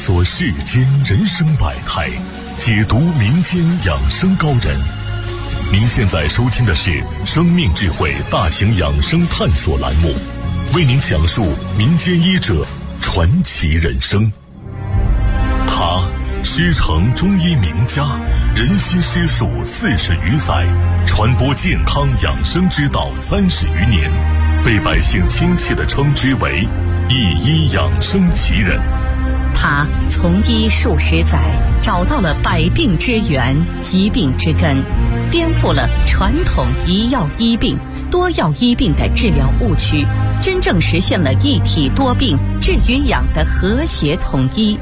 索世间人生百态，解读民间养生高人。您现在收听的是生命智慧大型养生探索栏目，为您讲述民间医者传奇人生。他师承中医名家，人心师术40余载，传播健康养生之道30余年，被百姓亲切地称之为一医养生奇人。 他从医数十载，找到了百病之源、疾病之根，颠覆了传统一药医病、多药医病的治疗误区，真正实现了一体多病、治与养的和谐统一。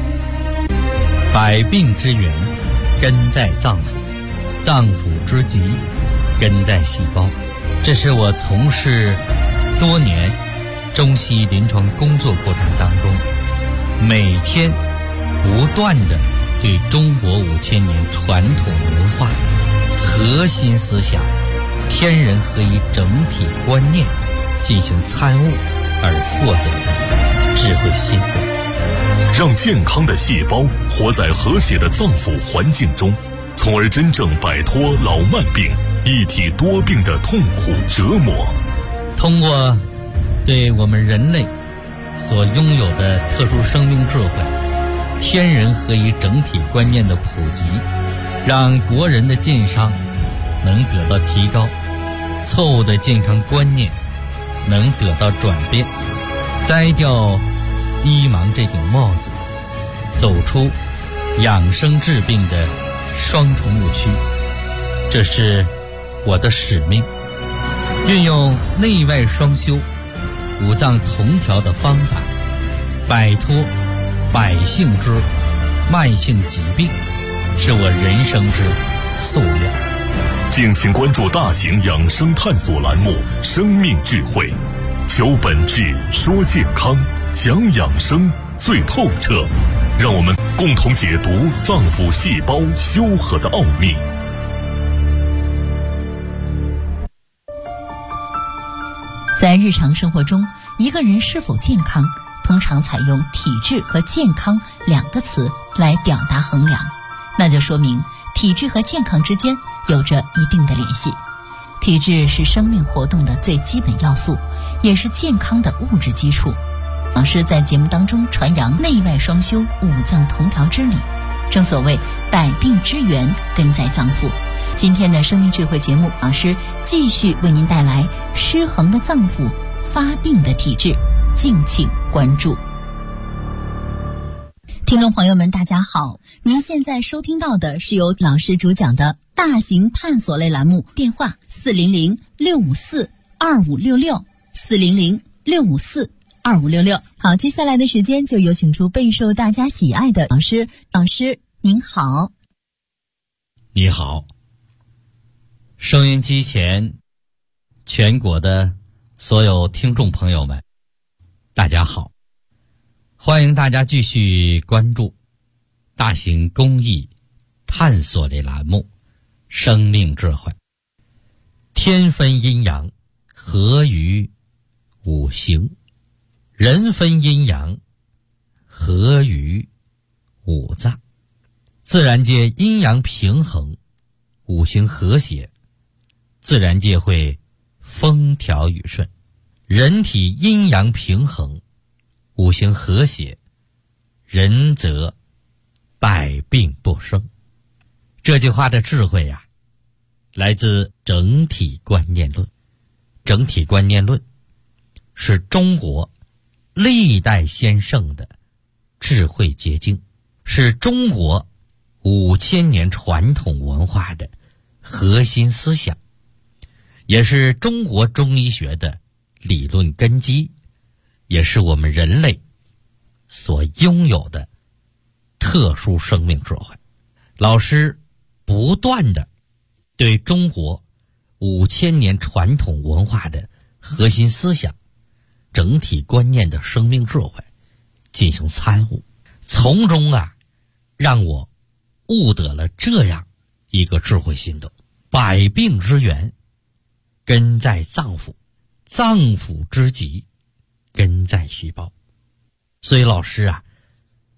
百病之源根在脏腑，脏腑之疾根在细胞。这是我从事多年中西医临床工作过程当中，每天不断地对中国5000年传统文化核心思想天人合一整体观念进行参悟而获得的智慧心得， 让健康的细胞活在和谐的脏腑环境中，从而真正摆脱老慢病、一体多病的痛苦折磨。 通过对我们人类所拥有的特殊生命智慧、天人合一整体观念的普及，让国人的健康能得到提高，错误的健康观念能得到转变，摘掉医盲这顶帽子，走出养生治病的双重误区。这是我的使命，运用内外双修、五脏同调的方法，摆脱百姓之慢性疾病，是我人生之夙愿。 敬请关注大型养生探索栏目《生命智慧》，求本质，说健康，讲养生最透彻，让我们共同解读脏腑细胞修和的奥秘。 在日常生活中，一个人是否健康，通常采用体质和健康2个词来表达衡量，那就说明体质和健康之间有着一定的联系。体质是生命活动的最基本要素，也是健康的物质基础。老师在节目当中传扬内外双修、五脏同调之理，正所谓百病之源根在脏腑。今天的生命智慧节目，老师继续为您带来失衡的脏腑、发病的体质，敬请关注。听众朋友们大家好，您现在收听到的是由老师主讲的大型探索类栏目，电话400-654-2566 400-654-2566。好，接下来的时间就有请出备受大家喜爱的老师。老师您好。 你好，收音机前全国的所有听众朋友们大家好，欢迎大家继续关注大型公益探索类栏目生命智慧。天分阴阳，合于五行；人分阴阳，合于五脏。自然界阴阳平衡，五行和谐，自然界会风调雨顺。人体阴阳平衡，五行和谐，人则百病不生。这句话的智慧呀，来自整体观念论。整体观念论是中国历代先圣的智慧结晶，是中国5000年传统文化的核心思想，也是中国中医学的理论根基，也是我们人类所拥有的特殊生命智慧。老师不断地对中国5000年传统文化的核心思想、整体观念的生命智慧进行参悟，从中让我悟得了这样一个智慧心得：百病之源根在脏腑，脏腑之疾根在细胞。所以老师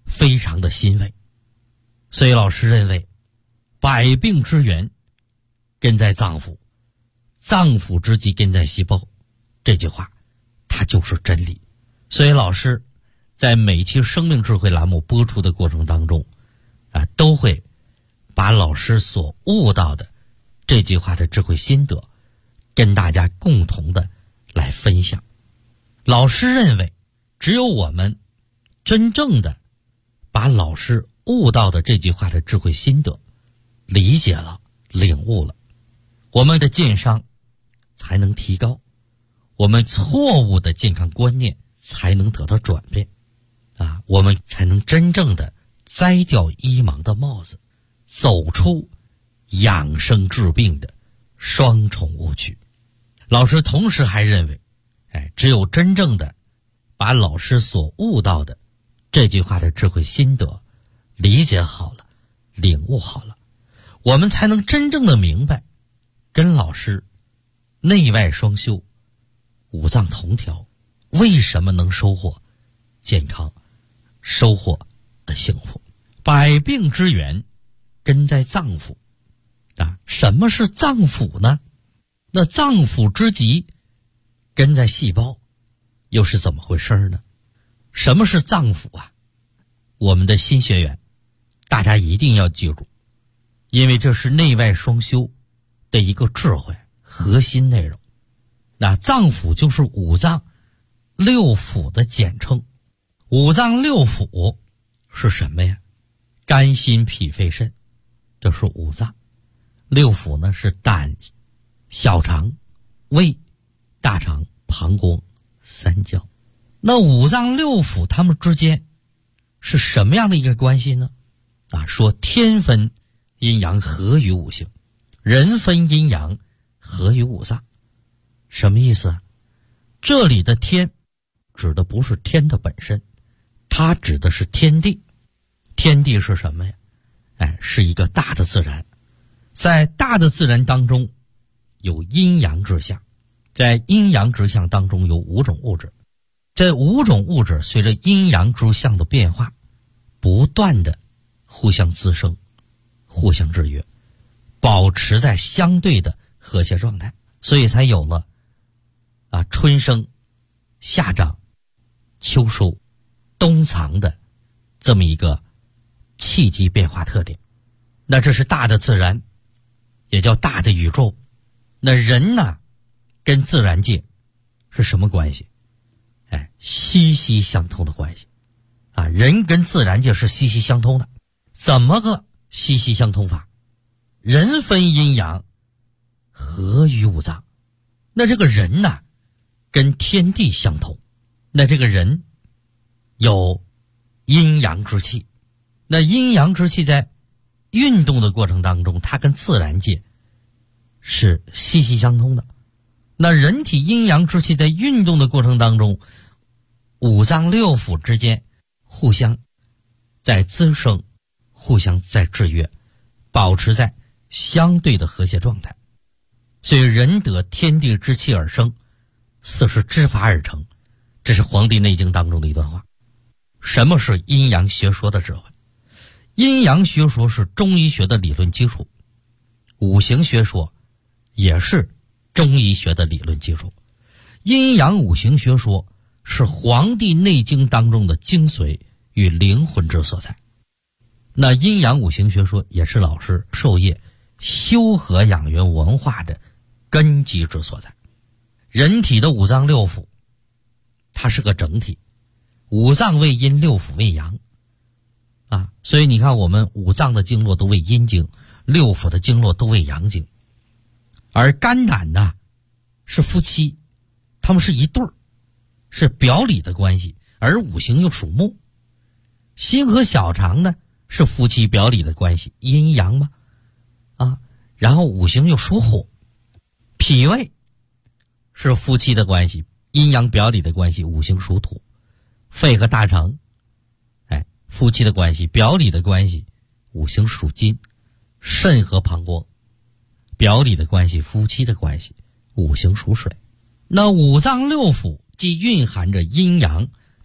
非常的欣慰。所以老师认为，百病之源根在脏腑，脏腑之疾根在细胞，这句话它就是真理。所以老师在每期生命智慧栏目播出的过程当中都会把老师所悟到的这句话的智慧心得跟大家共同的来分享。老师认为，只有我们真正的把老师悟到的这句话的智慧心得理解了、领悟了，我们的健康才能提高，我们错误的健康观念才能得到转变我们才能真正的摘掉医盲的帽子，走出养生治病的双重误区。老师同时还认为，只有真正的把老师所悟到的这句话的智慧心得理解好了、领悟好了，我们才能真正的明白，跟老师内外双修、五脏同调，为什么能收获健康、收获幸福。百病之源根在脏腑什么是脏腑呢？那脏腑之疾根在细胞，又是怎么回事呢？什么是脏腑我们的新学员大家一定要记住，因为这是内外双修的一个智慧核心内容。那脏腑就是五脏六腑的简称。五脏六腑是什么呀？肝心脾肺肾，这是五脏。六腑呢是胆、小肠、胃、大肠、膀胱、三焦。那五脏六腑它们之间是什么样的一个关系呢？说天分阴阳合于五行，人分阴阳合于五脏。什么意思这里的天指的不是天的本身，它指的是天地。天地是什么呀？是一个大的自然。在大的自然当中有阴阳之象，在阴阳之象当中有五种物质，这五种物质随着阴阳之象的变化不断的互相滋生、互相制约，保持在相对的和谐状态，所以才有了春生、夏长、秋收、冬藏的这么一个气机变化特点。那这是大的自然，也叫大的宇宙。那人呢跟自然界是什么关系？息息相通的关系人跟自然界是息息相通的。怎么个息息相通法？人分阴阳合于五脏。那这个人呢跟天地相同，那这个人有阴阳之气。那阴阳之气在运动的过程当中，它跟自然界是息息相通的。那人体阴阳之气在运动的过程当中，五脏六腑之间互相在滋生，互相在制约，保持在相对的和谐状态。所以人得天地之气而生，四时之法而成，这是《黄帝内经》当中的一段话。什么是阴阳学说的智慧？阴阳学说是中医学的理论基础，五行学说也是中医学的理论基础。阴阳五行学说是《黄帝内经》当中的精髓与灵魂之所在。那阴阳五行学说也是老师授业修和养元文化的根基之所在。人体的五脏六腑它是个整体，五脏为阴，六腑为阳所以你看我们五脏的经络都为阴经，六腑的经络都为阳经。而肝胆呢是夫妻，他们是一对儿，是表里的关系，而五行又属木。心和小肠呢是夫妻表里的关系，阴阳嘛然后五行又属火。脾胃是夫妻的关系，阴阳表里的关系，五行属土。肺和大肠夫妻的关系，表里的关系，五行属金。肾和膀胱表里的关系，夫妻的关系，五行属水。那五脏六腑既蕴含着阴阳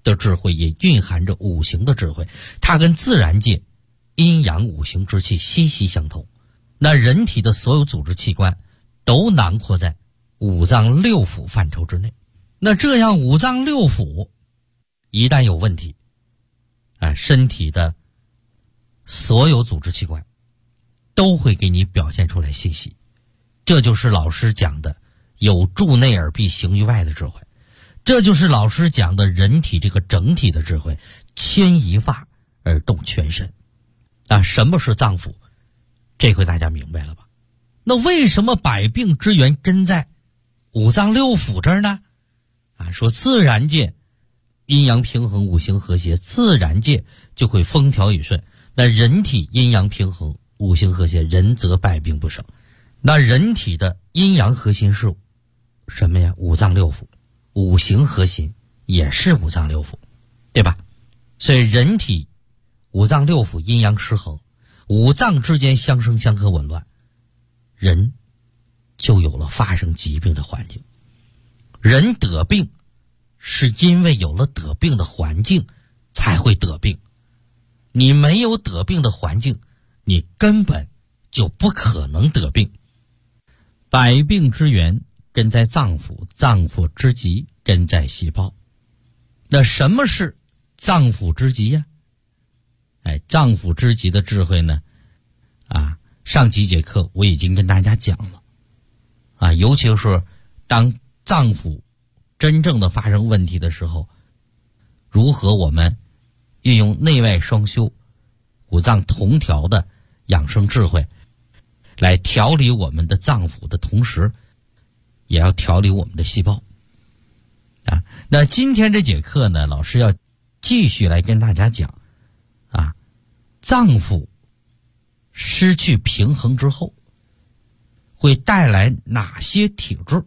的智慧，也蕴含着五行的智慧，它跟自然界阴阳五行之气息息相通。那人体的所有组织器官都囊括在五脏六腑范畴之内。那这样五脏六腑一旦有问题，身体的所有组织器官都会给你表现出来信息。这就是老师讲的有助内而必行于外的智慧，这就是老师讲的人体这个整体的智慧，牵一发而动全身。什么是脏腑？这回大家明白了吧？那为什么百病之源根在五脏六腑这儿呢？说自然界阴阳平衡，五行和谐，自然界就会风调雨顺。那人体阴阳平衡，五行和谐，人则百病不生。那人体的阴阳核心是什么呀？五脏六腑，五行核心也是五脏六腑，对吧？所以人体五脏六腑阴阳失衡，五脏之间相生相克紊乱，人就有了发生疾病的环境。人得病是因为有了得病的环境才会得病，你没有得病的环境，你根本就不可能得病。百病之源根在脏腑，脏腑之极根在细胞。那什么是脏腑之极呀？脏腑之极的智慧呢？上几节课我已经跟大家讲了。尤其是当脏腑真正的发生问题的时候，如何我们运用内外双修、五脏同调的养生智慧来调理我们的脏腑的同时，也要调理我们的细胞。那今天这节课呢，老师要继续来跟大家讲脏腑失去平衡之后会带来哪些体质。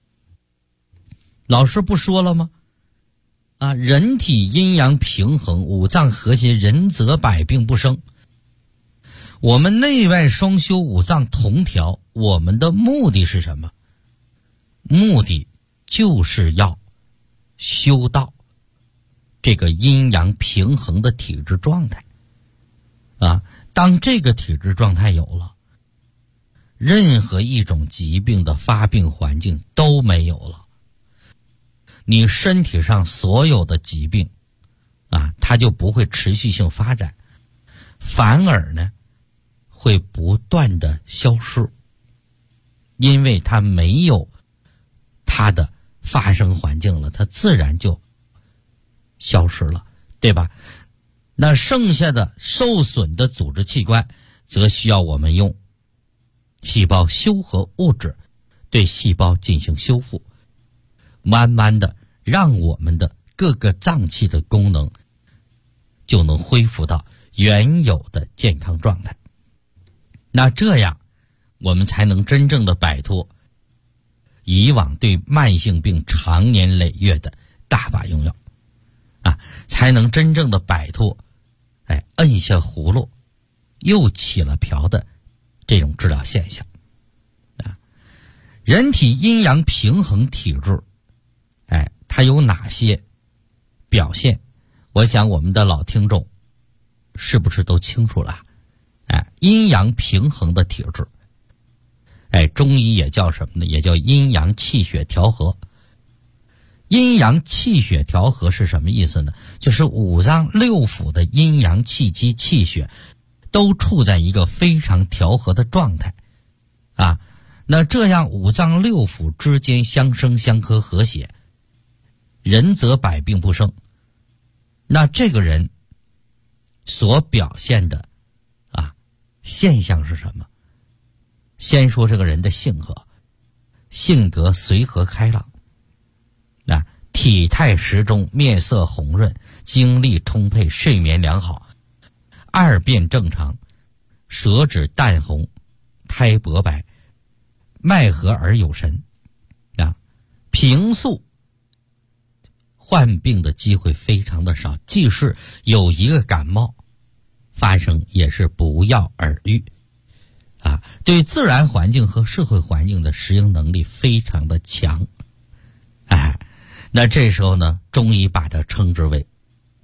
老师不说了吗？人体阴阳平衡，五脏和谐，人则百病不生。我们内外双修，五脏同调，我们的目的是什么？目的就是要修到这个阴阳平衡的体质状态。当这个体质状态有了，任何一种疾病的发病环境都没有了。你身体上所有的疾病它就不会持续性发展，反而呢会不断的消失，因为它没有它的发生环境了，它自然就消失了，对吧？那剩下的受损的组织器官则需要我们用细胞修合物质对细胞进行修复，慢慢的让我们的各个脏器的功能就能恢复到原有的健康状态。那这样我们才能真正的摆脱以往对慢性病长年累月的大把用药才能真正的摆脱摁下葫芦又起了瓢的这种治疗现象。人体阴阳平衡体质它有哪些表现？我想我们的老听众是不是都清楚了？阴阳平衡的体质中医也叫什么呢？也叫阴阳气血调和。阴阳气血调和是什么意思呢？就是五脏六腑的阴阳气机气血都处在一个非常调和的状态那这样五脏六腑之间相生相克和谐，人则百病不生。那这个人所表现的现象是什么？先说这个人的性格随和开朗体态适中，面色红润，精力充沛，睡眠良好，二便正常，舌质淡红，苔薄白，脉和而有神平素患病的机会非常的少，即使有一个感冒发生也是不药而愈对自然环境和社会环境的适应能力非常的强那这时候呢，中医把它称之为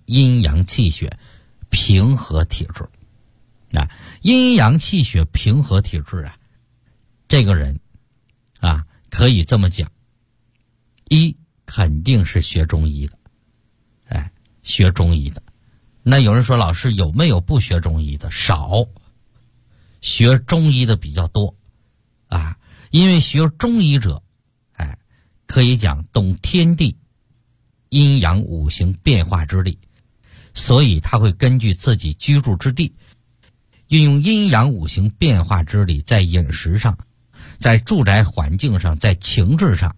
阴阳气血平和体质。阴阳气血平和体质啊，这个人啊，可以这么讲，一肯定是学中医的，学中医的。那有人说，老师有没有不学中医的？少，学中医的比较多啊。因为学中医者，可以讲懂天地阴阳五行变化之力，所以他会根据自己居住之地，运用阴阳五行变化之力，在饮食上，在住宅环境上，在情志上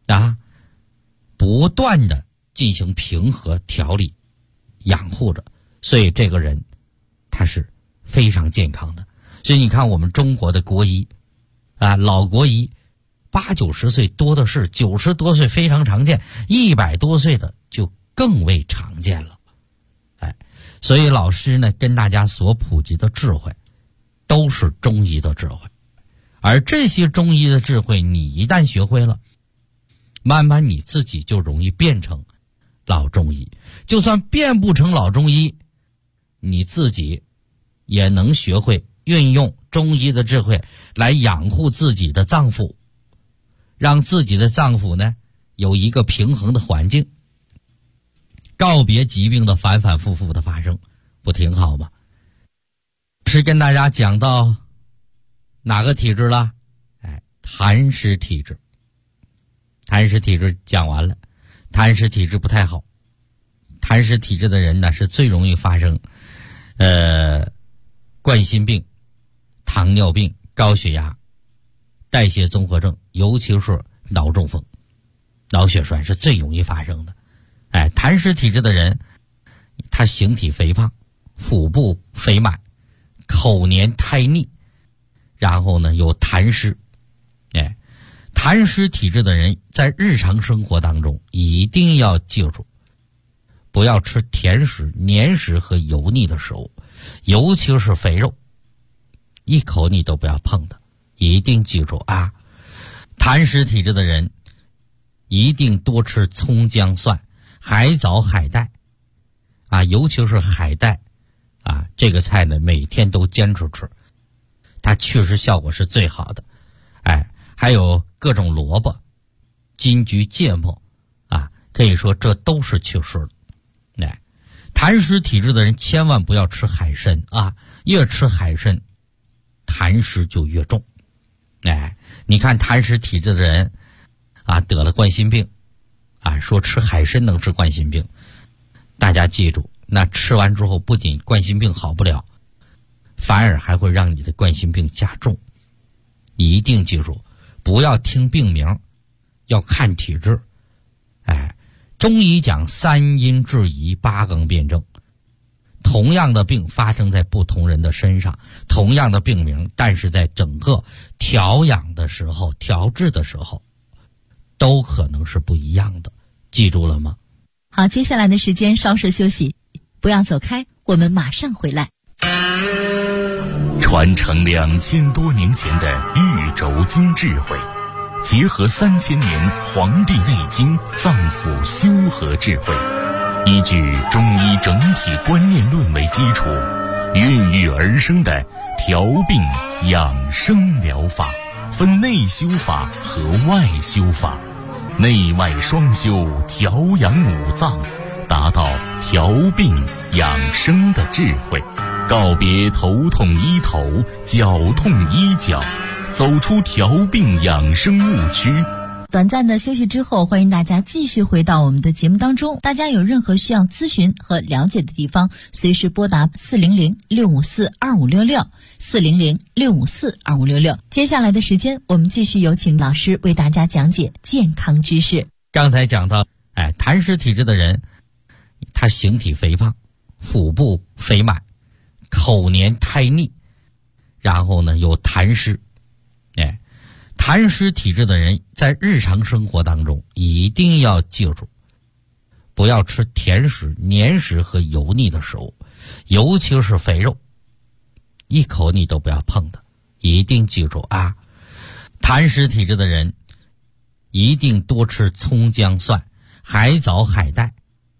不断的进行平和调理养护着，所以这个人他是非常健康的。所以你看我们中国的国医老国医80、90岁多的是，90多岁非常常见，100多岁的就更为常见了。所以老师呢跟大家所普及的智慧都是中医的智慧，而这些中医的智慧你一旦学会了，慢慢你自己就容易变成老中医。就算变不成老中医，你自己也能学会运用中医的智慧来养护自己的脏腑，让自己的脏腑呢有一个平衡的环境，告别疾病的反反复复的发生，不挺好吗？是跟大家讲到哪个体质了？痰湿体质。痰湿体质讲完了，痰湿体质不太好。痰湿体质的人呢是最容易发生冠心病、糖尿病、高血压、代谢综合症，尤其是脑中风、脑血栓是最容易发生的。痰湿体质的人，他形体肥胖，腹部肥满，口黏苔腻，然后呢有痰湿。痰湿体质的人在日常生活当中一定要记住，不要吃甜食、黏食和油腻的食物，尤其是肥肉，一口你都不要碰的，一定记住啊。痰湿体质的人一定多吃葱姜蒜、海藻、海带尤其是海带这个菜呢每天都坚持吃，它确实效果是最好的。还有各种萝卜、金桔、芥末可以说这都是祛湿的。痰湿体质的人千万不要吃海参越吃海参痰湿就越重。你看痰湿体质的人得了冠心病说吃海参能治冠心病，大家记住，那吃完之后不仅冠心病好不了，反而还会让你的冠心病加重。一定记住，不要听病名，要看体质。中医讲3阴治宜8纲辩证，同样的病发生在不同人的身上，同样的病名，但是在整个调养的时候、调治的时候都可能是不一样的，记住了吗？ 好，接下来的时间稍事休息，不要走开，我们马上回来。 传承2000多年前的玉轴经智慧，结合3000年《黄帝内经》脏腑修和智慧，依据中医整体观念论为基础，孕育而生的调病养生疗法，分内修法和外修法，内外双修，调养五脏，达到调病养生的智慧，告别头痛医头、脚痛医脚，走出调病养生误区。 短暂的休息之后，欢迎大家继续回到我们的节目当中。大家有任何需要咨询和了解的地方，随时拨打400-654-2566 400-654-2566。接下来的时间，我们继续有请老师为大家讲解健康知识。 刚才讲到痰湿体质的人，他形体肥胖，腹部肥满，口黏苔腻，然后呢有痰湿。痰湿体质的人在日常生活当中一定要记住，不要吃甜食、黏食和油腻的食物，尤其是肥肉，一口你都不要碰的，一定记住啊。痰湿体质的人一定多吃葱姜蒜、海藻、海带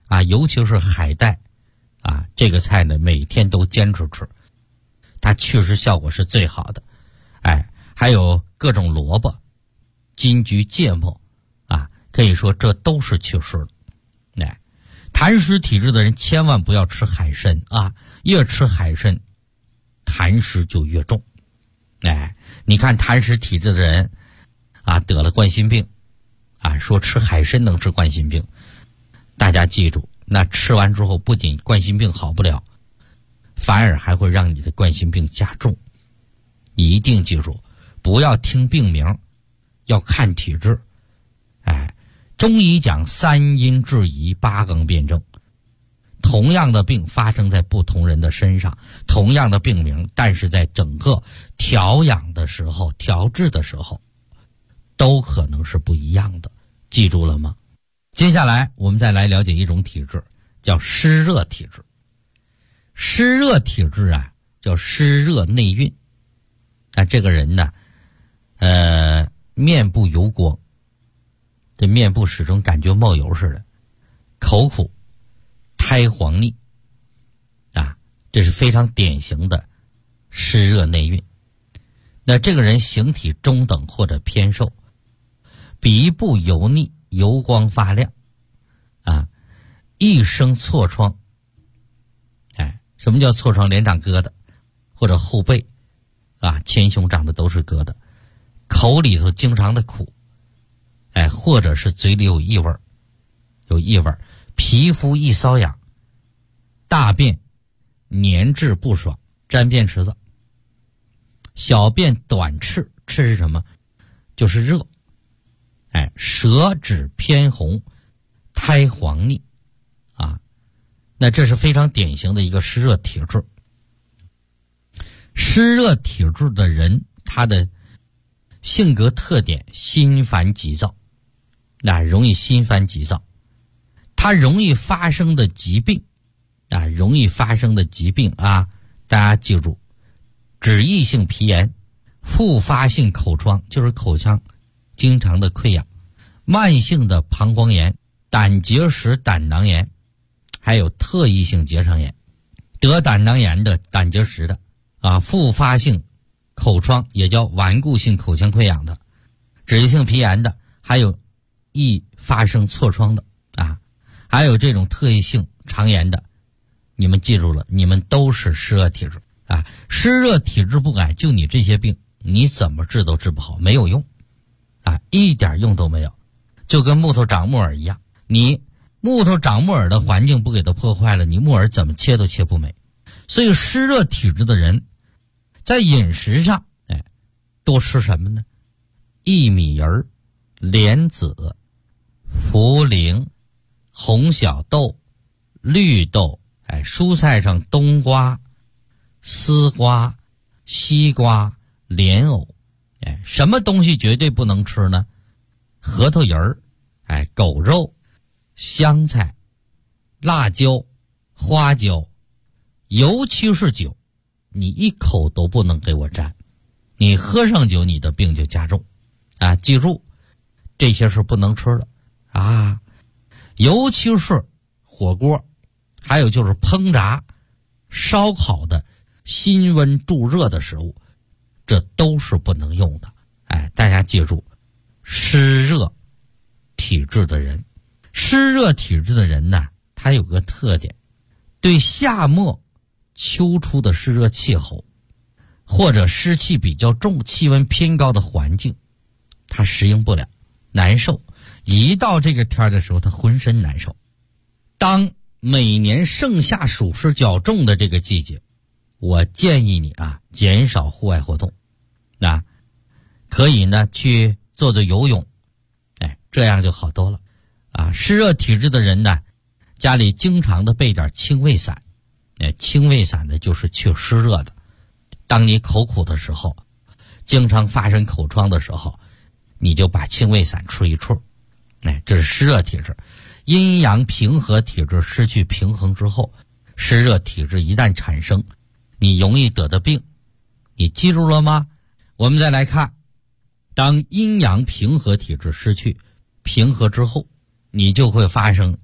尤其是海带这个菜呢，每天都坚持吃，它祛湿效果是最好的。还有各种萝卜、金桔、芥末可以说这都是祛湿的。痰湿体质的人千万不要吃海参越吃海参痰湿就越重。你看痰湿体质的人得了冠心病说吃海参能治冠心病，大家记住，那吃完之后不仅冠心病好不了，反而还会让你的冠心病加重。一定记住，不要听病名，要看体质。中医讲三阴治宜，八纲辩证。同样的病发生在不同人的身上，同样的病名，但是在整个调养的时候、调治的时候，都可能是不一样的。记住了吗？接下来我们再来了解一种体质，叫湿热体质。湿热体质叫湿热内蕴。这个人呢，面部油光，这面部始终感觉冒油似的，口苦，苔黄腻这是非常典型的湿热内蕴。那这个人形体中等或者偏瘦，鼻部油腻，油光发亮一生痤疮。什么叫痤疮？脸长疙瘩，或者后背前胸长的都是疙瘩，口里头经常的苦，或者是嘴里有异味，皮肤易瘙痒，大便粘滞不爽，沾便池子，小便短赤，赤是什么？就是热，舌质偏红，苔黄腻那这是非常典型的一个湿热体质。湿热体质的人，他的性格特点心烦急躁，容易心烦急躁。他容易发生的疾病大家记住，脂溢性皮炎、复发性口疮，就是口腔经常的溃疡，慢性的膀胱炎、胆结石、胆囊炎，还有特异性结肠炎。得胆囊炎的、胆结石的复发性口疮，也叫顽固性口腔溃疡的，脂溢性皮炎的，还有易发生痤疮的还有这种特异性肠炎的，你们记住了，你们都是湿热体质湿热体质不改，就你这些病，你怎么治都治不好，没有用一点用都没有。就跟木头长木耳一样，你木头长木耳的环境不给它破坏了，你木耳怎么切都切不美。所以湿热体质的人在饮食上多吃什么呢？薏米仁、莲子、茯苓、红小豆、绿豆，蔬菜上冬瓜、丝瓜、西瓜、莲藕。什么东西绝对不能吃呢？核桃仁狗肉、香菜、辣椒、花椒，尤其是酒，你一口都不能给我沾。你喝上酒，你的病就加重记住，这些是不能吃的尤其是火锅，还有就是烹炸、烧烤的辛温助热的食物，这都是不能用的。大家记住，湿热体质的人呢，他有个特点，对夏末秋初的湿热气候或者湿气比较重、气温偏高的环境，他适应不了，难受。一到这个天的时候，他浑身难受。当每年盛夏暑湿较重的这个季节，我建议你减少户外活动，可以呢去做做游泳，这样就好多了湿热体质的人呢，家里经常的备点清胃散，清胃散呢就是祛湿热的。当你口苦的时候，经常发生口疮的时候，你就把清胃散吃一吃，这是湿热体质。阴阳平和体质失去平衡之后，湿热体质一旦产生，你容易得的病，你记住了吗？我们再来看，当阴阳平和体质失去平和之后，你就会发生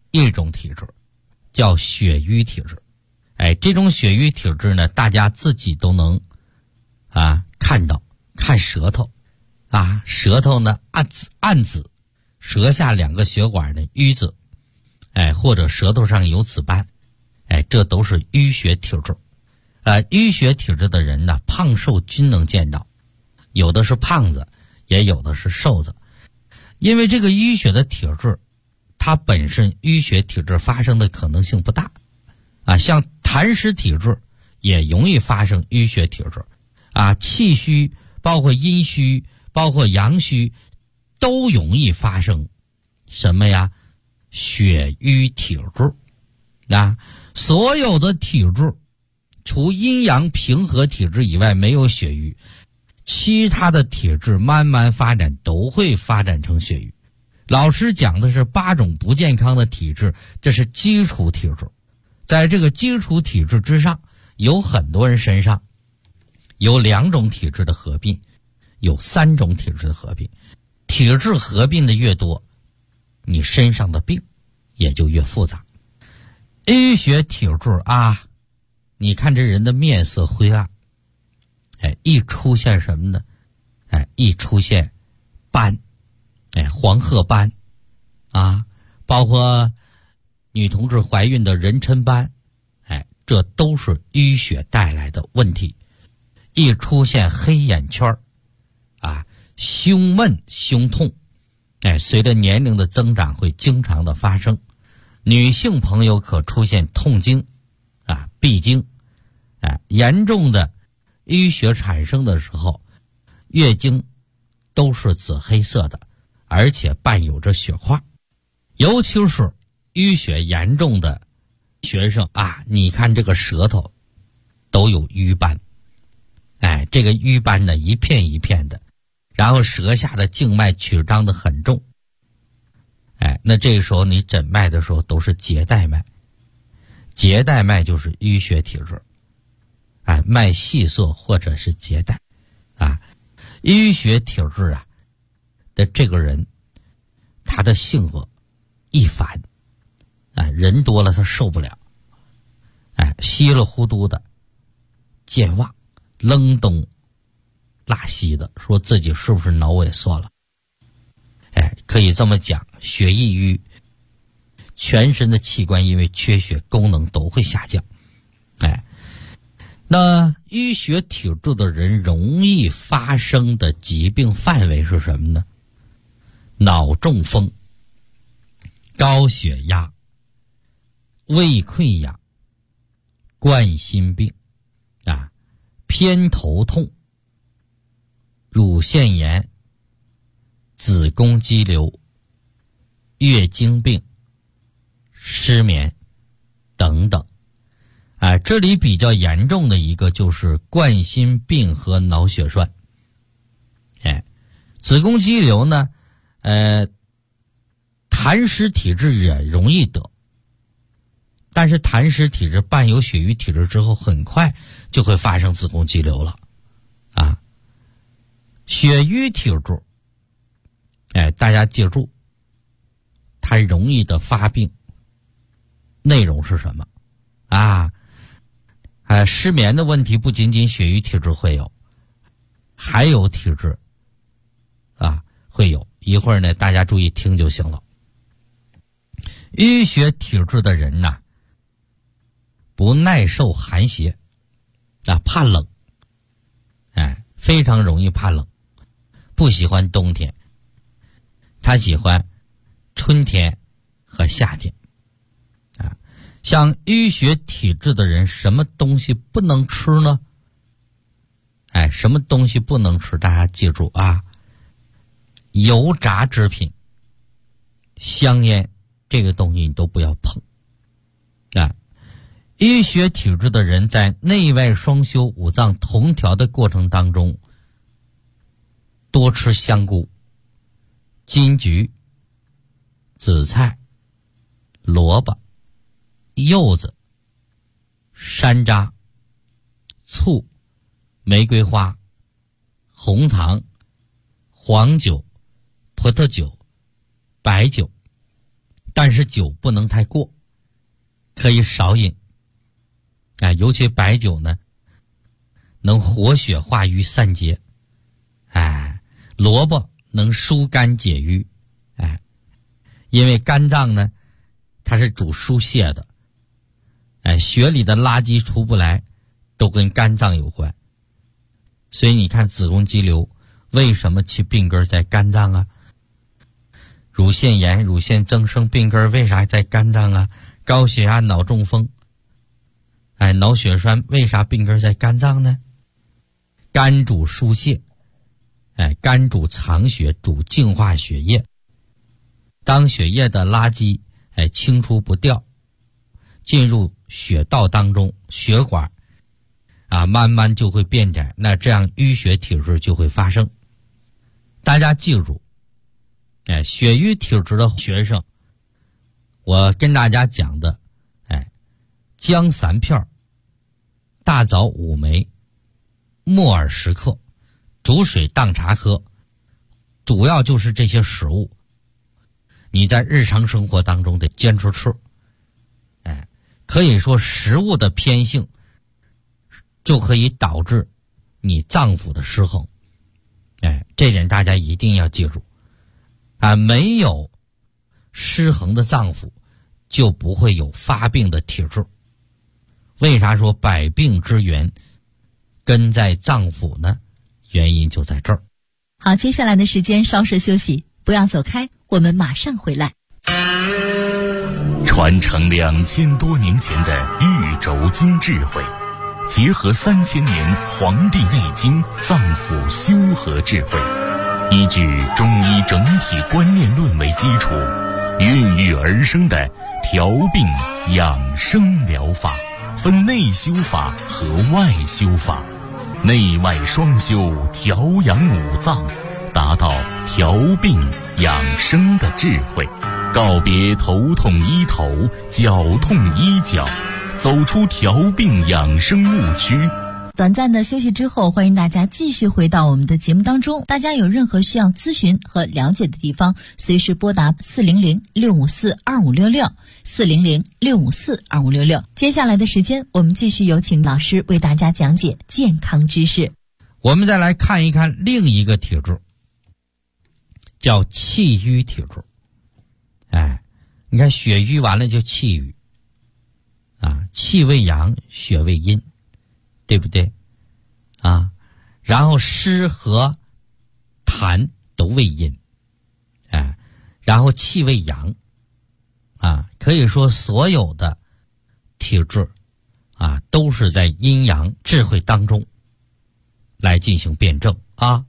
一种体质，叫血瘀体质。这种血瘀体质呢，大家自己都能看到，看舌头舌头呢暗紫，舌下2个血管的瘀紫，或者舌头上有紫斑，这都是淤血体质。淤血体质的人呢，胖瘦均能见到，有的是胖子，也有的是瘦子。因为这个淤血的体质，它本身淤血体质发生的可能性不大像痰湿体质也容易发生淤血体质气虚，包括阴虚，包括阳虚，都容易发生什么呀？血瘀体质所有的体质除阴阳平和体质以外没有血瘀，其他的体质慢慢发展都会发展成血瘀。老师讲的是8种不健康的体质，这是基础体质。在这个基础体质之上，有很多人身上有2种体质的合并，有3种体质的合并。体质合并的越多，你身上的病也就越复杂。淤血体质你看这人的面色灰暗，一出现什么呢？一出现斑，黄褐斑包括女同志怀孕的妊娠斑，这都是淤血带来的问题。一出现黑眼圈胸闷胸痛，随着年龄的增长会经常的发生。女性朋友可出现痛经闭经，严重的淤血产生的时候，月经都是紫黑色的，而且伴有着血块。尤其是淤血严重的学生你看这个舌头都有瘀斑，这个瘀斑呢一片一片的，然后舌下的静脉曲张的很重，那这个时候你诊脉的时候都是结带脉，结带脉就是淤血体质，脉细涩或者是结带淤血体质的这个人，他的性格易烦人多了他受不了，稀里糊涂的健忘，愣东拉西的，说自己是不是脑萎缩了？可以这么讲，血易瘀，全身的器官因为缺血功能都会下降。那淤血体质的人容易发生的疾病范围是什么呢？脑中风、高血压、胃溃疡、冠心病偏头痛、乳腺炎、子宫肌瘤、月经病、失眠等等。这里比较严重的一个就是冠心病和脑血栓。子宫肌瘤呢，痰湿体质也容易得，但是痰湿体质伴有血瘀体质之后，很快就会发生子宫肌瘤了血瘀体质大家记住，它容易的发病内容是什么失眠的问题不仅仅血瘀体质会有，还有体质会有。一会儿呢，大家注意听就行了。淤血体质的人不耐受寒邪怕冷，非常容易怕冷，不喜欢冬天，他喜欢春天和夏天像淤血体质的人，什么东西不能吃呢？什么东西不能吃？大家记住油炸制品、香烟，这个东西你都不要碰淤血体质的人在内外双修、五脏同调的过程当中，多吃香菇、金桔、紫菜、萝卜、柚子、山楂、醋、玫瑰花、红糖、黄酒、葡萄酒、白酒， 但是酒不能太过，可以少饮。尤其白酒呢，能活血化瘀散结。萝卜能疏肝解郁。因为肝脏呢，它是主疏泄的。血里的垃圾出不来，都跟肝脏有关。所以你看子宫肌瘤为什么其病根在肝脏啊？乳腺炎、乳腺增生病根为啥在肝脏啊？高血压、脑中风、脑血栓为啥病根在肝脏呢？肝主疏泄，肝主藏血，主净化血液。当血液的垃圾清除不掉，进入血道当中，血管慢慢就会变窄，那这样淤血体质就会发生。大家记住，血瘀体质的学生，我跟大家讲的，姜3片，大枣5枚，木耳10克，煮水当茶喝，主要就是这些食物，你在日常生活当中得坚持吃。可以说食物的偏性就可以导致你脏腑的失衡。这点大家一定要记住。没有失衡的脏腑，就不会有发病的体质。为啥说百病之源根在脏腑呢？原因就在这儿。 好，接下来的时间稍事休息，不要走开，我们马上回来。 传承2000多年前的玉轴经智慧，结合3000年《黄帝内经》脏腑修和智慧，依据中医整体观念论为基础，孕育而生的调病养生疗法，分内修法和外修法，内外双修，调养五脏，达到调病养生的智慧。告别头痛医头，脚痛医脚，走出调病养生误区。 短暂的休息之后，欢迎大家继续回到我们的节目当中。大家有任何需要咨询和了解的地方，随时拨打400-654-2566 400-654-2566。接下来的时间，我们继续有请老师为大家讲解健康知识。 我们再来看一看另一个体质，叫气瘀体质。你看血瘀完了就气郁，气为阳，血为阴，对不对？然后湿和痰都为阴，然后气为阳，可以说所有的体质都是在阴阳智慧当中来进行辩证。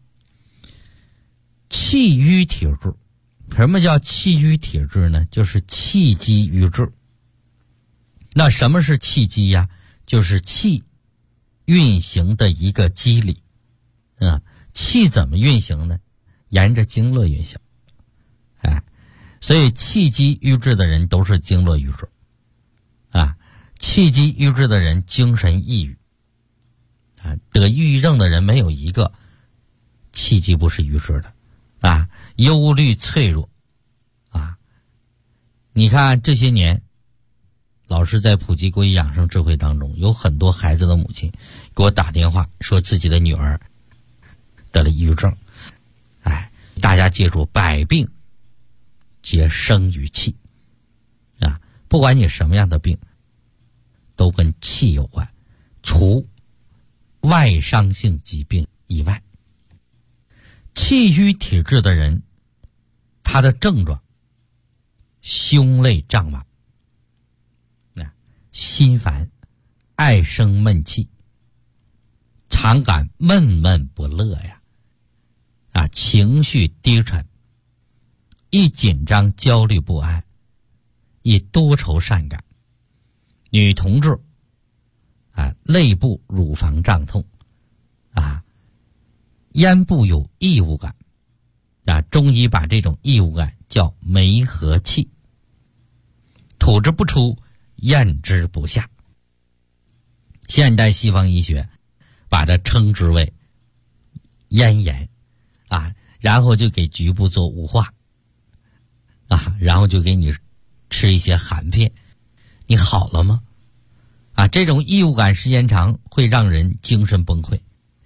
气瘀体质，什么叫气瘀体质呢？就是气机瘀滞。那什么是气机呀？就是气运行的一个机理。气怎么运行呢？沿着经络运行。所以气机瘀滞的人都是经络瘀滞。气机瘀滞的人精神抑郁。得抑郁症的人没有一个气机不是瘀滞的。忧虑脆弱。你看这些年老师在普及国医养生智慧当中，有很多孩子的母亲给我打电话说自己的女儿得了抑郁症。大家记住，百病皆生于气。不管你什么样的病都跟气有关，除外伤性疾病以外。气瘀体质的人，他的症状胸肋胀满，心烦，爱生闷气，常感闷闷不乐呀，情绪低沉，一紧张焦虑不安，一多愁善感。女同志肋部乳房胀痛，咽部有异物感，中医把这种异物感叫梅核气，吐之不出，咽之不下。现代西方医学把它称之为咽炎，然后就给局部做雾化，然后就给你吃一些含片，你好了吗？这种异物感时间长会让人精神崩溃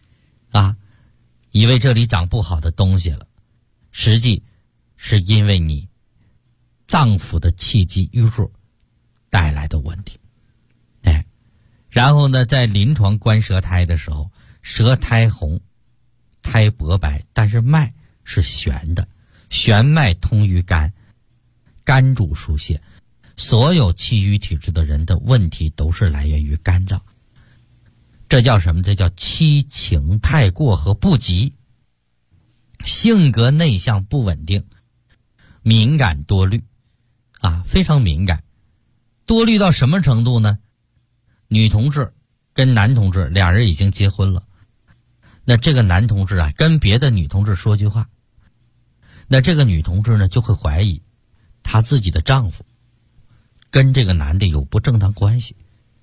以为这里长不好的东西了，实际是因为你脏腑的气机瘀弱带来的问题。然后呢，在临床观舌苔的时候，舌苔红，苔薄白，但是脉是悬的，悬脉通于肝，肝主疏泄。所有气郁体质的人的问题都是来源于肝脏，这叫什么？这叫七情太过和不及，性格内向不稳定，敏感多虑非常敏感。多虑到什么程度呢？女同志跟男同志俩人已经结婚了，那这个男同志跟别的女同志说句话，那这个女同志呢就会怀疑她自己的丈夫跟这个男的有不正当关系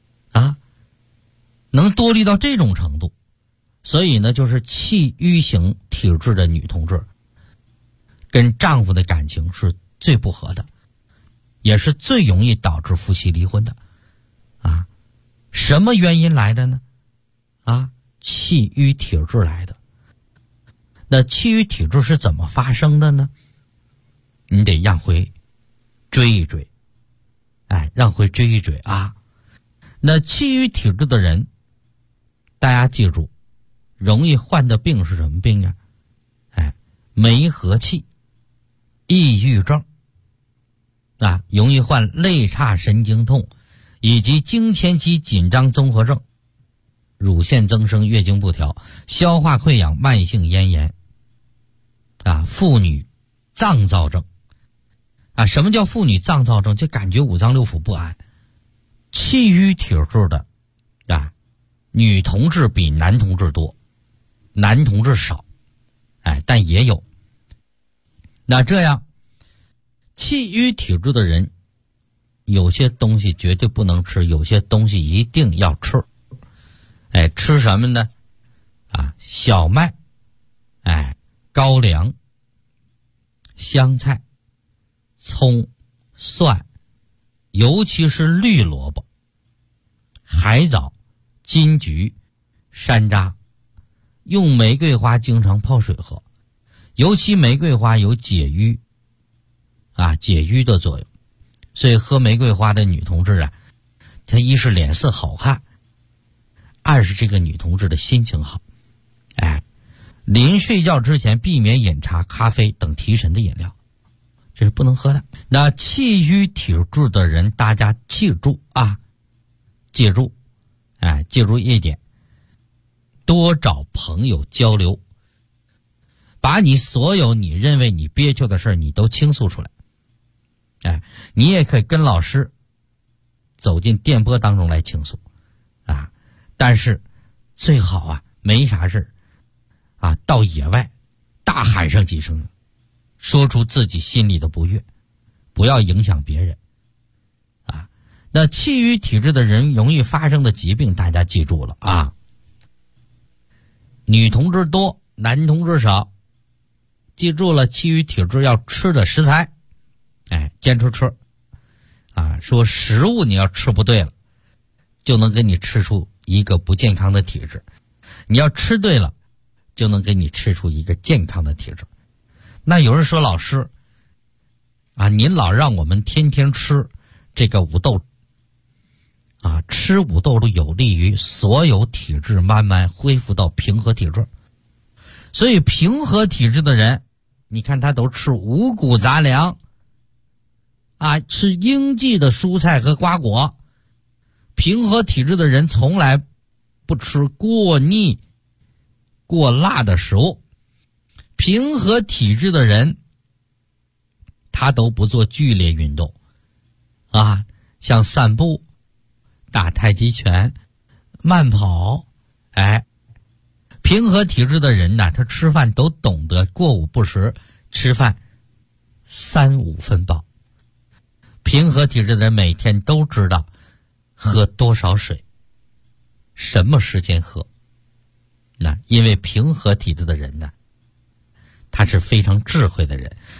能多虑到这种程度。所以呢，就是气郁型体质的女同志跟丈夫的感情是最不合的，也是最容易导致夫妻离婚的什么原因来的呢？气郁体质来的。那气郁体质是怎么发生的呢？你得让回追一追，让回追一追那气郁体质的人，大家记住，容易患的病是什么病呀？梅核气、抑郁症容易患肋叉神经痛以及经前期紧张综合症、乳腺增生、月经不调、消化溃疡、慢性咽炎妇女脏躁症什么叫妇女脏躁症？就感觉五脏六腑不安。气郁体质的女同志比男同志多，男同志少但也有。那这样气郁体质的人，有些东西绝对不能吃，有些东西一定要吃。吃什么呢？小麦，高粱、香菜、葱、蒜，尤其是绿萝卜、海藻、金桔、山楂。用玫瑰花经常泡水喝，尤其玫瑰花有解郁解郁的作用。所以喝玫瑰花的女同志她一是脸色好看，二是这个女同志的心情好。临睡觉之前避免饮茶、咖啡等提神的饮料，这是不能喝的。那气郁体质的人，大家记住记住一点，多找朋友交流，把你所有你认为你憋屈的事你都倾诉出来。你也可以跟老师走进电波当中来倾诉但是最好没啥事到野外大喊上几声，说出自己心里的不悦，不要影响别人那气郁体质的人容易发生的疾病，大家记住了女同志多，男同志少。记住了，气郁体质要吃的食材坚持吃说食物你要吃不对了，就能给你吃出一个不健康的体质，你要吃对了，就能给你吃出一个健康的体质。那有人说，老师您老让我们天天吃这个五豆吃五豆有利于所有体质慢慢恢复到平和体质。所以平和体质的人，你看他都吃五谷杂粮吃应季的蔬菜和瓜果。平和体质的人从来不吃过腻过辣的食物。平和体质的人他都不做剧烈运动像散步、打太极拳、慢跑。平和体质的人他吃饭都懂得过午不食，吃饭3-5分饱。平和体质的人每天都知道喝多少水，什么时间喝。因为平和体质的人他是非常智慧的人，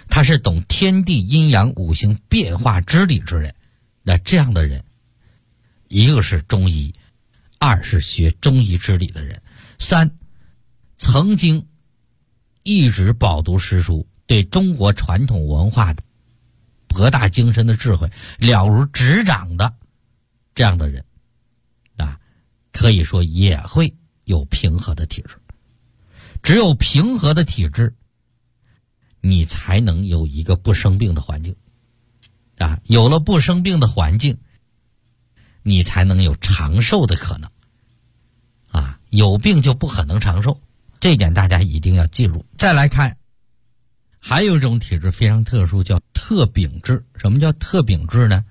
他是懂天地阴阳五行变化之理之人。那这样的人，一个是中医，二是学中医之理的人，三曾经一直饱读诗书，对中国传统文化博大精深的智慧了如指掌的这样的人啊，可以说也会有平和的体质。只有平和的体质，你才能有一个不生病的环境啊，有了不生病的环境，你才能有长寿的可能啊，有病就不可能长寿，这一点大家一定要记住。再来看，还有一种体质非常特殊，叫特禀质。什么叫特禀质呢？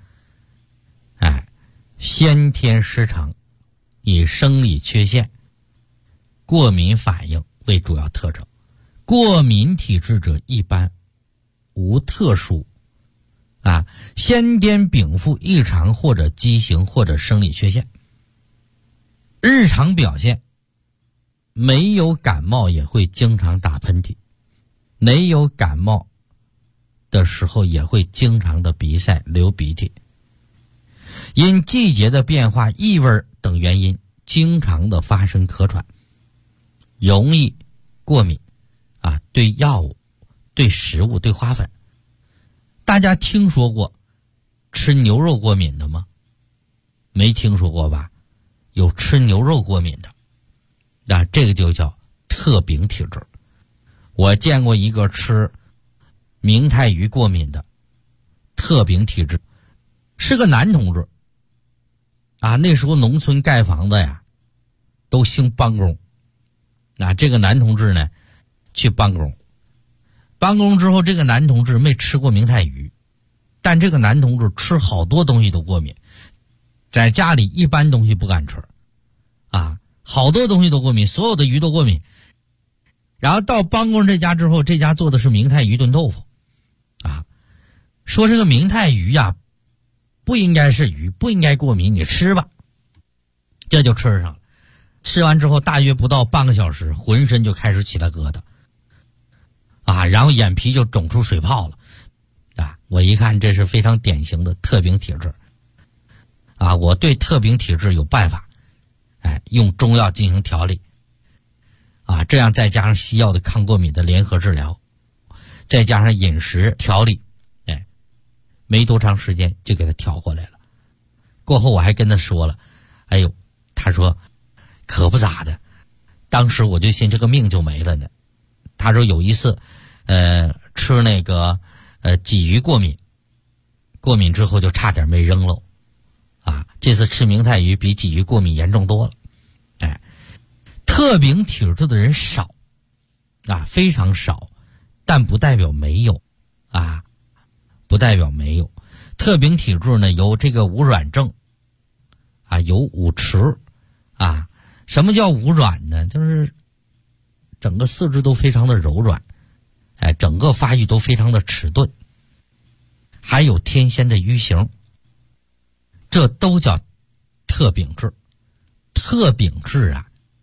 先天失常，以生理缺陷、过敏反应为主要特征。过敏体质者一般无特殊先天禀赋异常或者畸形或者生理缺陷。日常表现没有感冒也会经常打喷嚏，没有感冒的时候也会经常的鼻塞流鼻涕，因季节的变化、异味等原因经常的发生咳喘，容易过敏对药物、对食物、对花粉。大家听说过吃牛肉过敏的吗？没听说过吧？有吃牛肉过敏的这个就叫特禀体质。我见过一个吃明太鱼过敏的特禀体质，是个男同志那时候农村盖房子呀都兴帮工这个男同志呢去帮工之后，这个男同志没吃过明太鱼，但这个男同志吃好多东西都过敏，在家里一般东西不敢吃好多东西都过敏，所有的鱼都过敏。然后到帮工这家之后，这家做的是明太鱼炖豆腐说这个明太鱼不应该是鱼，不应该过敏，你吃吧。这就吃上了。吃完之后大约不到半个小时，浑身就开始起来疙瘩然后眼皮就肿出水泡了我一看这是非常典型的特禀体质我对特禀体质有办法用中药进行调理这样再加上西药的抗过敏的联合治疗，再加上饮食调理没多长时间就给他调回来了。过后我还跟他说了，他说可不咋的，当时我就信这个命就没了呢。他说有一次吃那个鲫鱼过敏之后就差点没扔喽这次吃明太鱼比鲫鱼过敏严重多了特禀体质的人少非常少，但不代表没有不代表没有。特禀体质呢有这个无软症有五迟什么叫无软呢？就是整个四肢都非常的柔软整个发育都非常的迟钝，还有天仙的瘀形，这都叫特禀质。特禀质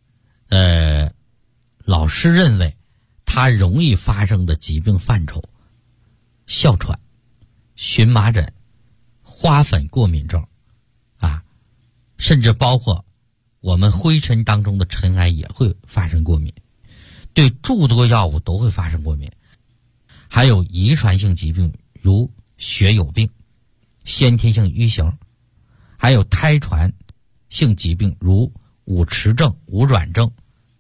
老师认为它容易发生的疾病范畴：哮喘、荨麻疹、花粉过敏症甚至包括我们灰尘当中的尘埃也会发生过敏，对诸多药物都会发生过敏，还有遗传性疾病如血友病、先天性瘀形，还有胎传性疾病如五迟症、无软症。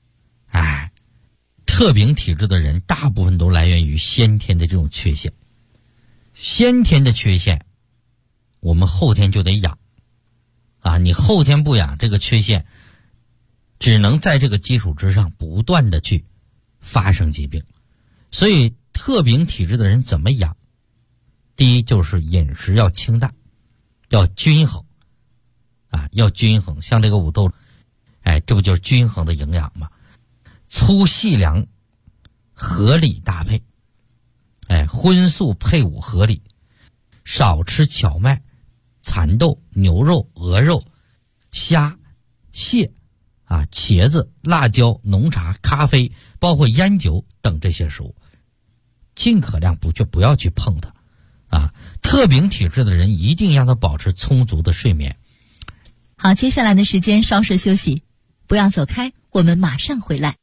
特禀体质的人大部分都来源于先天的这种缺陷。先天的缺陷我们后天就得养你后天不养，这个缺陷只能在这个基础之上不断的去发生疾病。所以特禀体质的人怎么养？第一就是饮食要清淡，要均衡要均衡。像这个五豆这不就是均衡的营养吗？粗细粮合理搭配荤素配伍合理，少吃荞麦、蚕豆、牛肉、鹅肉、虾、蟹茄子、辣椒、浓茶、咖啡，包括烟酒等这些食物。 尽可量不要去碰它啊。特禀体质的人一定让他保持充足的睡眠。 好，接下来的时间稍事休息，不要走开，我们马上回来。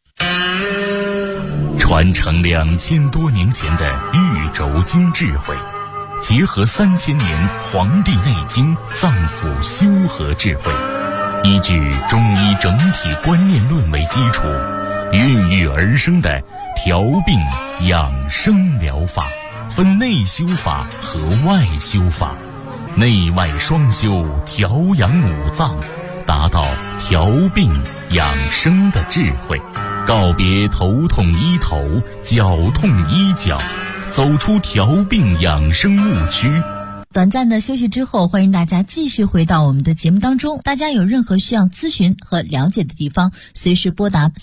传承2000多年前的玉轴经智慧，结合3000年《黄帝内经》脏腑修和智慧，依据中医整体观念论为基础，孕育而生的调病养生疗法，分内修法和外修法，内外双修，调养五脏，达到调病养生的智慧，告别头痛医头，脚痛医脚，走出调病养生误区。 短暂的休息之后，欢迎大家继续回到我们的节目当中。大家有任何需要咨询和了解的地方，随时拨打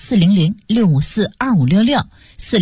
400-654-2566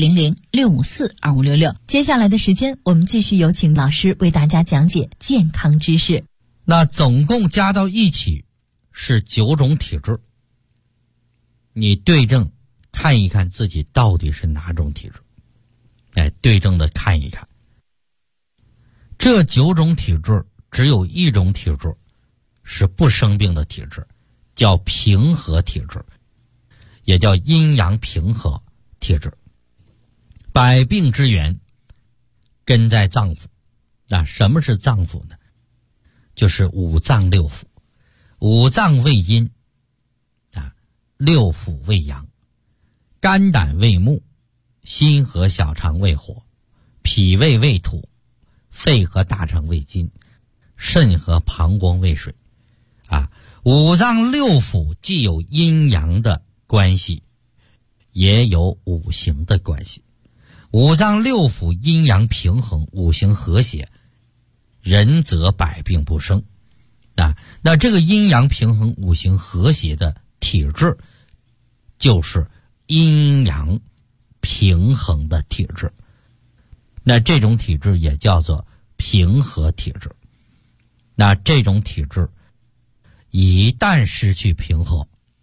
400-654-2566。接下来的时间，我们继续有请老师为大家讲解健康知识。 那总共加到一起是9种体质，你对症看一看自己到底是哪种体质，对症的看一看。这9种体质只有一种体质是不生病的体质，叫平和体质，也叫阴阳平和体质。百病之源根在脏腑。那什么是脏腑呢？就是五脏六腑。五脏为阴，六腑为阳，肝胆为木，心和小肠为火，脾胃为土，肺和大肠为金，肾和膀胱为水。五脏六腑既有阴阳的关系，也有五行的关系。五脏六腑阴阳平衡，五行和谐，人则百病不生。那这个阴阳平衡、五行和谐的体质，就是阴阳平衡的体质。那这种体质也叫做平和体质。那这种体质一旦失去平和，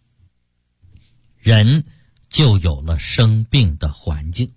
人就有了生病的环境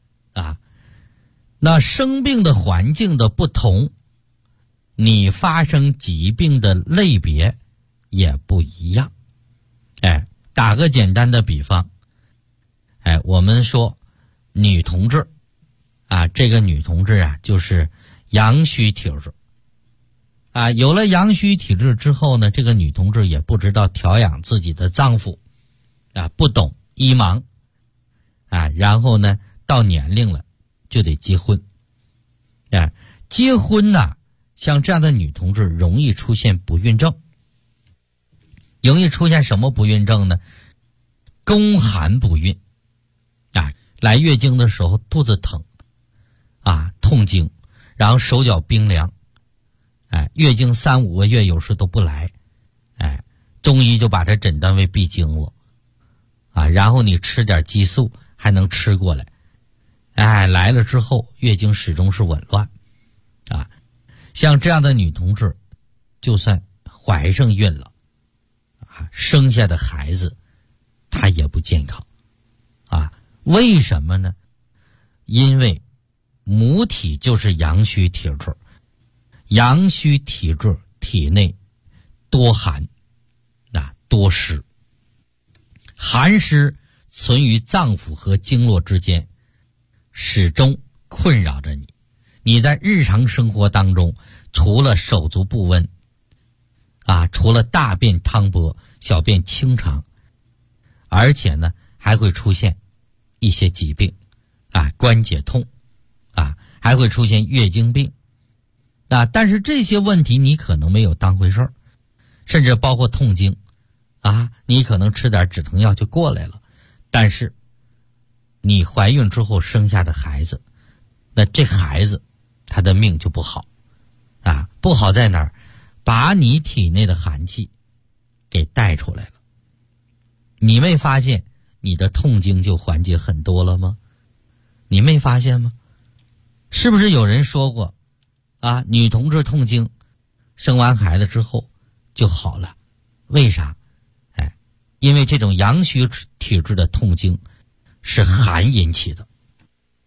那生病的环境的不同，你发生疾病的类别也不一样。打个简单的比方，我们说女同志这个女同志就是阳虚体质有了阳虚体质之后呢，这个女同志也不知道调养自己的脏腑不懂医盲然后呢到年龄了就得结婚结婚像这样的女同志容易出现不孕症。容易出现什么不孕症呢？宫寒不孕来月经的时候肚子疼痛经，然后手脚冰凉月经3-5个月有时都不来中医就把它诊断为闭经了然后你吃点激素还能吃过来来了之后月经始终是紊乱像这样的女同志就算怀上孕了生下的孩子她也不健康为什么呢？因为母体就是阳虚体质，阳虚体质体内多寒多湿，寒湿存于脏腑和经络之间，始终困扰着你。你在日常生活当中，除了手足不温除了大便汤薄，小便清长，而且呢还会出现一些疾病关节痛还会出现月经病但是这些问题你可能没有当回事儿，甚至包括痛经你可能吃点止疼药就过来了，但是你怀孕之后生下的孩子，那这孩子他的命就不好不好在哪儿？把你体内的寒气给带出来了。你没发现你的痛经就缓解很多了吗？你没发现吗？是不是有人说过女同志痛经生完孩子之后就好了？为啥？因为这种阳虚体质的痛经是寒引起的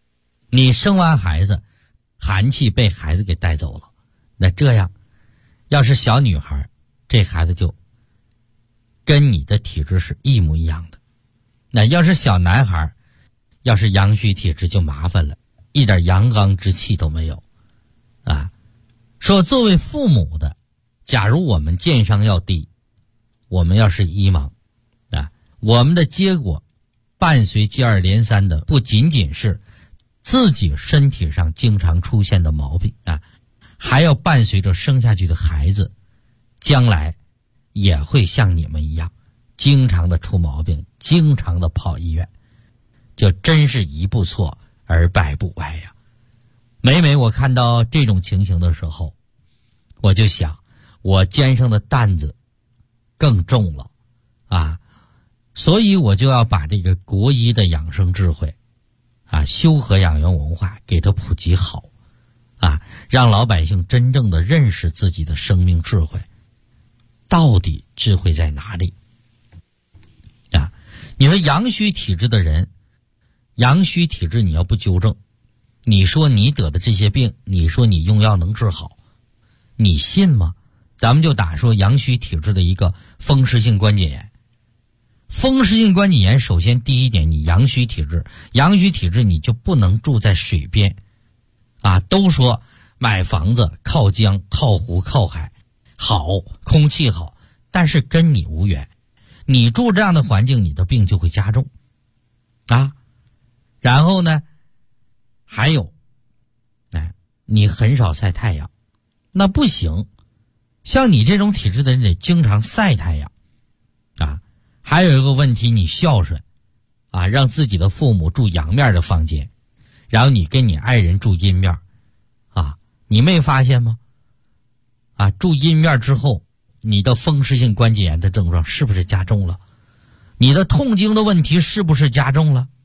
你生完孩子，寒气被孩子给带走了，那这样，要是小女孩，这孩子就跟你的体质是一模一样的。那要是小男孩，要是阳虚体质就麻烦了，一点阳刚之气都没有啊。说作为父母的，假如我们健商要低，我们要是医盲啊，我们的结果伴随接二连三的不仅仅是自己身体上经常出现的毛病啊，还要伴随着生下去的孩子将来也会像你们一样经常的出毛病，经常的跑医院，就真是一不错而百不歪呀。每每我看到这种情形的时候，我就想我肩上的担子更重了啊，所以我就要把这个国医的养生智慧啊，修和养元文化给它普及好啊，让老百姓真正的认识自己的生命智慧，到底智慧在哪里啊？你说阳虚体质的人，阳虚体质你要不纠正，你说你得的这些病，你说你用药能治好，你信吗？咱们就打说阳虚体质的一个风湿性关节炎。风湿性关节炎，首先第一点，你阳虚体质，阳虚体质你就不能住在水边啊。都说买房子靠江靠湖靠海好，空气好，但是跟你无缘，你住这样的环境，你的病就会加重啊。然后呢，还有你很少晒太阳，那不行，像你这种体质的人得经常晒太阳啊。还有一个问题，你孝顺啊，让自己的父母住阳面的房间，然后你跟你爱人住阴面啊，你没发现吗？啊，住阴面之后，你的风湿性关节炎的症状是不是加重了？你的痛经的问题是不是加重了？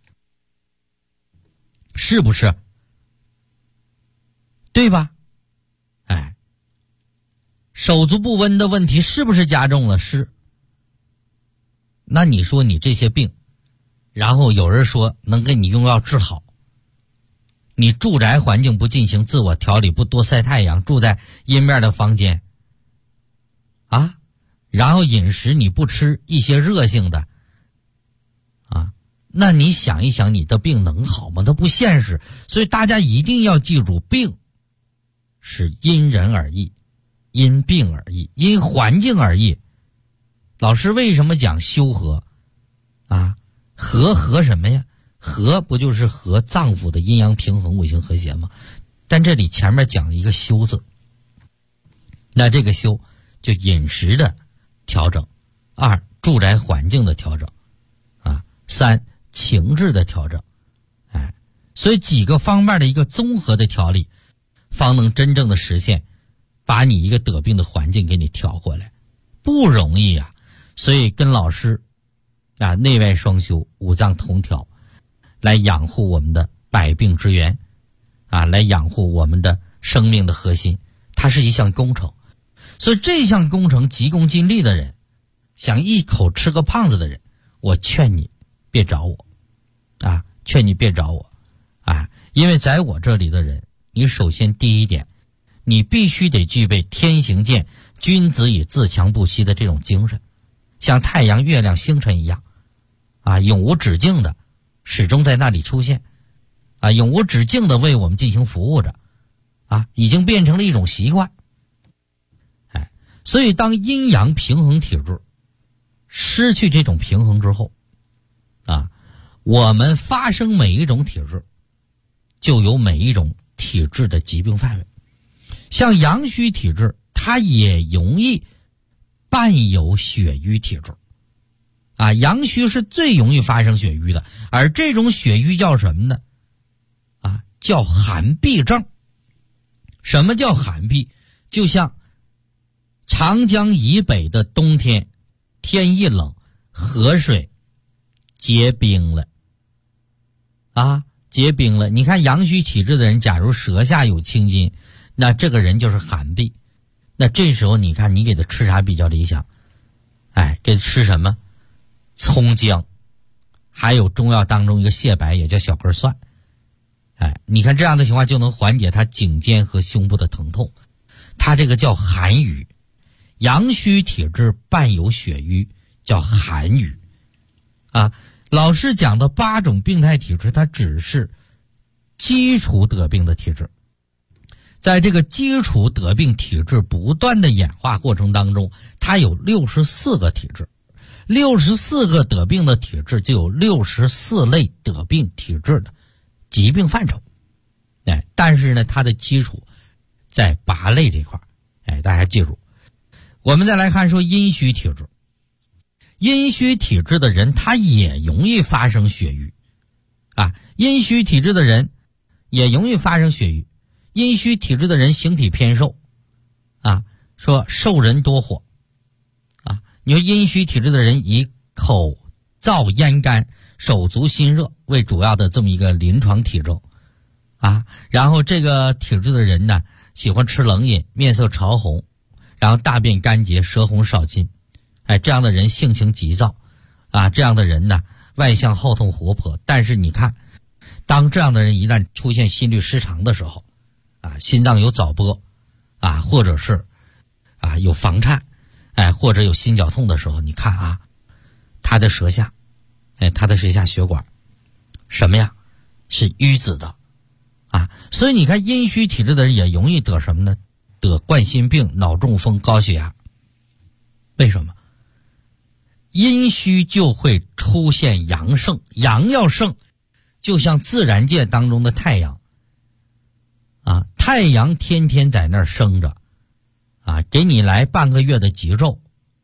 是不是？对吧？哎，手足不温的问题是不是加重了？是。那你说你这些病，然后有人说能给你用药治好，你住宅环境不进行自我调理，不多晒太阳，住在阴面的房间啊，然后饮食你不吃一些热性的啊，那你想一想，你的病能好吗？它不现实。所以大家一定要记住，病是因人而异，因病而异，因环境而异。老师为什么讲修和啊？和什么呀？和不就是和脏腑的阴阳平衡、五行和谐吗？但这里前面讲一个修字，那这个修就饮食的调整，二住宅环境的调整啊，三情志的调整，哎，所以几个方面的一个综合的调理，方能真正的实现把你一个得病的环境给你调过来，不容易啊。所以跟老师啊，内外双修，五脏同调，来养护我们的百病之源啊，来养护我们的生命的核心，它是一项工程。所以这项工程急功近利的人，想一口吃个胖子的人，我劝你别找我啊，劝你别找我啊，因为在我这里的人，你首先第一点，你必须得具备天行健，君子以自强不息的这种精神，像太阳、月亮、星辰一样啊，永无止境的始终在那里出现啊，永无止境的为我们进行服务着啊，已经变成了一种习惯。哎，所以当阴阳平衡体质失去这种平衡之后啊，我们发生每一种体质就有每一种体质的疾病范围。像阳虚体质，它也容易伴有血瘀体质啊，阳虚是最容易发生血瘀的，而这种血瘀叫什么呢？啊，叫寒痹症。什么叫寒痹？就像长江以北的冬天，天一冷，河水结冰了啊，结冰了。你看阳虚体质的人，假如舌下有青筋，那这个人就是寒痹。那这时候你看你给他吃啥比较理想？哎，给他吃什么？葱姜，还有中药当中一个蟹白，也叫小根蒜。 你看这样的情况就能缓解他颈肩和胸部的疼痛。他这个叫寒瘀，阳虚体质伴有血瘀，叫寒瘀。老师讲的8种病态体质，它只是基础得病的体质。在这个基础得病体质不断的演化过程当中，它有64个体质，64个得病的体质就有64类得病体质的疾病范畴。但是呢，它的基础在8类这块。大家记住。我们再来看说阴虚体质。阴虚体质的人他也容易发生血瘀阴虚体质的人也容易发生血瘀。阴虚体质的人形体偏瘦说瘦人多火你说阴虚体质的人以口燥咽干、手足心热为主要的这么一个临床体征然后这个体质的人呢，喜欢吃冷饮，面色潮红，然后大便干结，舌红少津。这样的人性情急躁这样的人呢，外向好动活泼。但是你看，当这样的人一旦出现心律失常的时候心脏有早搏或者是有房颤或者有心绞痛的时候，你看他的舌下血管什么呀？是淤紫的所以你看阴虚体质的人也容易得什么呢？得冠心病、脑中风、高血压。为什么？阴虚就会出现阳盛，阳要盛，就像自然界当中的太阳太阳天天在那儿生着给你来半个月的极昼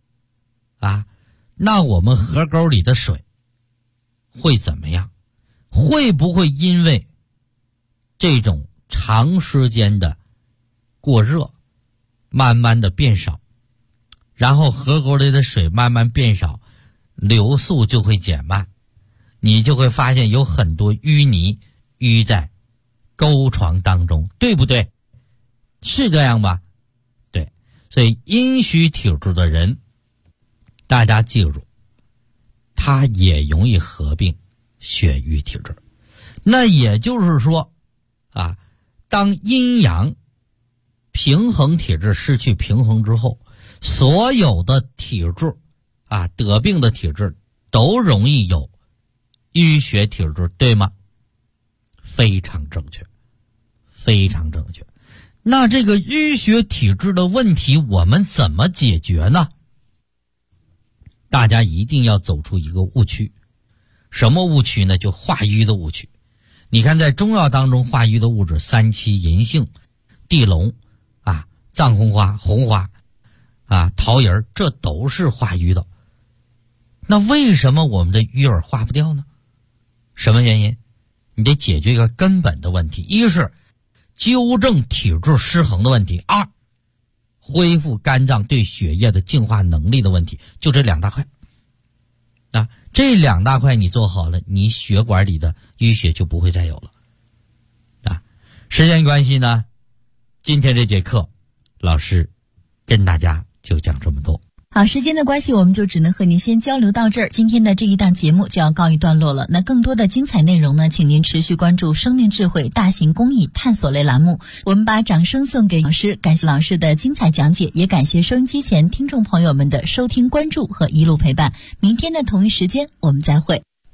那我们河沟里的水会怎么样？会不会因为这种长时间的过热慢慢的变少，然后河沟里的水慢慢变少，流速就会减慢，你就会发现有很多淤泥淤在沟床当中，对不对？是这样吧？对。所以阴虚体质的人，大家记住，他也容易合并血瘀体质。那也就是说当阴阳平衡体质失去平衡之后，所有的体质得病的体质都容易有淤血体质，对吗？非常正确，非常正确。那这个淤血体质的问题我们怎么解决呢？大家一定要走出一个误区。什么误区呢？就化瘀的误区。你看在中药当中化瘀的物质，三七、银杏、地龙藏红花、红花桃仁，这都是化瘀的。那为什么我们的瘀儿化不掉呢？什么原因？你得解决一个根本的问题，一是纠正体质失衡的问题，二恢复肝脏对血液的净化能力的问题，就这2大块这2大块你做好了，你血管里的淤血就不会再有了时间关系呢，今天这节课老师跟大家就讲这么多。 好，时间的关系，我们就只能和您先交流到这儿。今天的这一档节目就要告一段落了。那更多的精彩内容呢，请您持续关注生命智慧大型公益探索类栏目。我们把掌声送给老师，感谢老师的精彩讲解，也感谢收音机前听众朋友们的收听关注和一路陪伴。明天的同一时间我们再会。